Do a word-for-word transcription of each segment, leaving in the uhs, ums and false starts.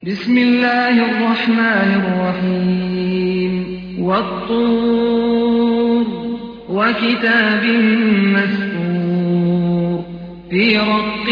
بسم الله الرحمن الرحيم والطور وكتاب مسطور في رق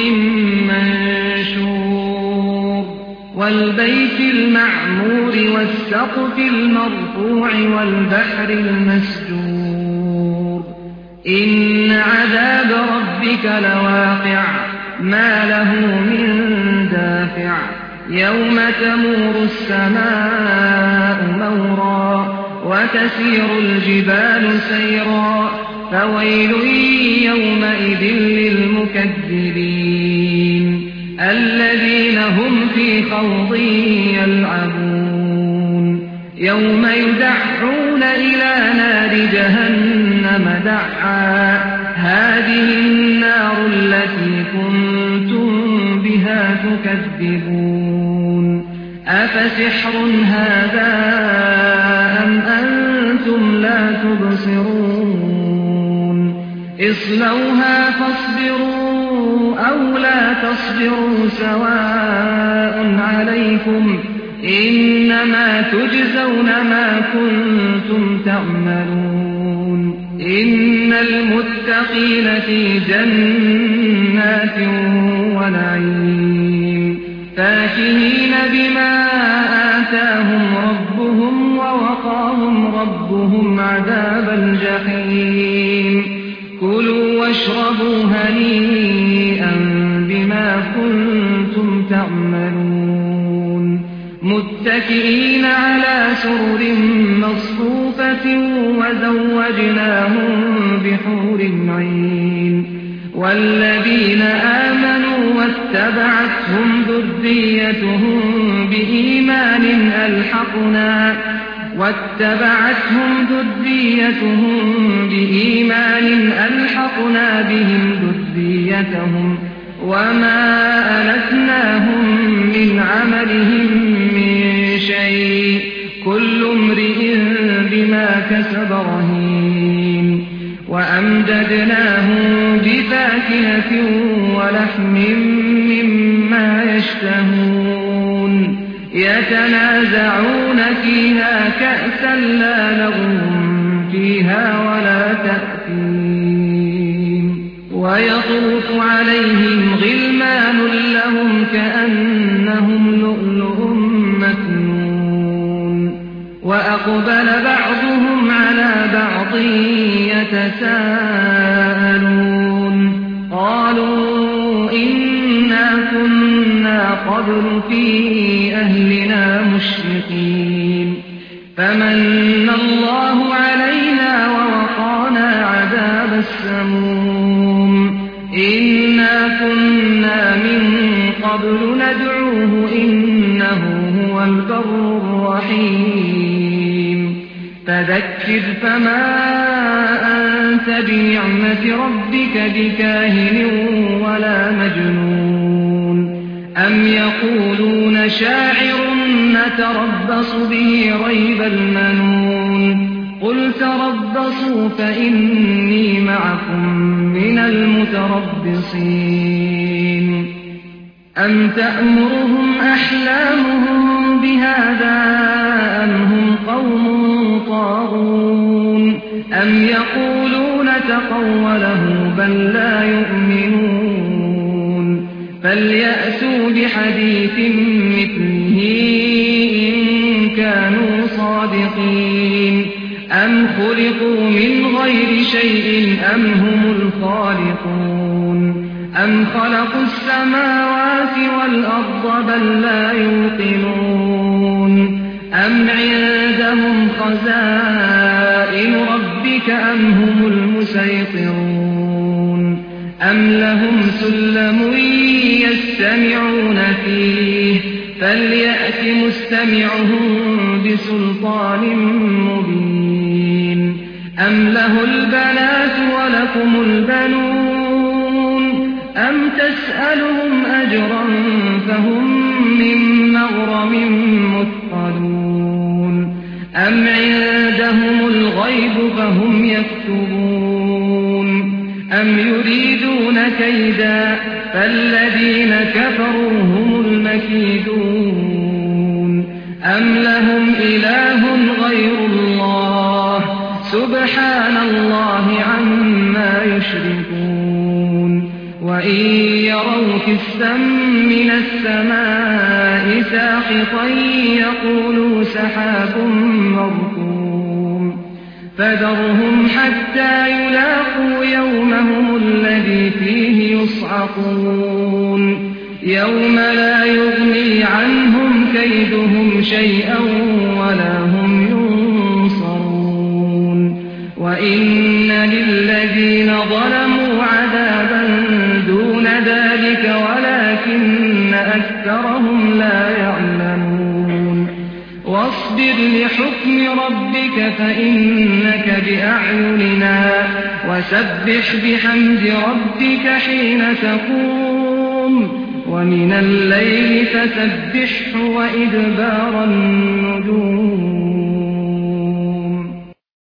منشور والبيت المعمور والسقف المرفوع والبحر المسجور إن عذاب ربك لواقع ما له من دافع يوم تمور السماء مورا وتسير الجبال سيرا فويل يومئذ للمكذبين الذين هم في خوض يلعبون يوم يدعون إلى نار جهنم دعا هذه النار التي كنتم بها تكذبون أفسحر هذا أم أنتم لا تبصرون اصلوها فاصبروا أو لا تصبروا سواء عليكم إنما تجزون ما كنتم تعملون إن المتقين في جنات ونعيم فاكهين بما آتاهم ربهم ووقاهم ربهم عذاب الجحيم كلوا واشربوا هنيئا بما كنتم تعملون متكئين على سرر مصفوفة وزوجناهم بحور عين والذين آمنوا واتبعتهم ذريتهم بإيمان ألحقنا واتبعتهم ذريتهم بإيمان ألحقنا بهم ذريتهم وما ألتناهم من عملهم من شيء كل امرئ بما كسب رهين وأمددناهم بفاكهة ولحم مما يشتهون يتنازعون فيها كأسا لا لغو فيها ولا تأثيم ويطوف عليهم غلمان لهم كأنهم لؤلؤ مكنون وأقبل بعضهم على بعض يتساءلون قالوا إنا كنا قبل في أهلنا مشركين فمن الله علينا ووقانا عذاب السموم إنا كنا من قبل ندعوه إنه هو البر الرحيم فذكر فما أنت بنعمة ربك بكاهن ولا مجنون أم يقولون شاعر نتربص به ريب المنون قل تربصوا فإني معكم من المتربصين أم تأمرهم أحلامهم بهذا أم هم قوم طاغون أم يقولون تقوله بل لا يؤمنون فليأتوا بحديث مثله إن كانوا صادقين أم خلقوا من غير شيء أم هم الخالقون أم خلقوا السماوات والأرض بل لا يوقنون أم عندهم خزائن ربك أم هم المسيطرون أم لهم سلم يستمعون فيه فليأت مستمعهم بسلطان مبين أم له البنات ولكم البنون أم تسألهم أجرا فهم من مغرم مثقلون أم عندهم الغيب فهم يكتبون أم يريدون كيدا فالذين كفروا هم المكيدون أم لهم إله غير الله سبحان الله عما يشركون وإن يروا كسفا من السماء ساقطا يقولوا سحاب مركوم فذرهم حتى يلاقوا يومهم الذي فيه يصعقون يوم لا يغني عنهم كيدهم شيئا ولا هم ينصرون وإن للذين ظلموا عذابا دون ذلك ولكن أكثرهم لا يعلمون واصبر لحكم ربك فإنك بأعيننا وسبح بحمد ربك حين تقوم ومن الليل فسبحه وإدبار النجوم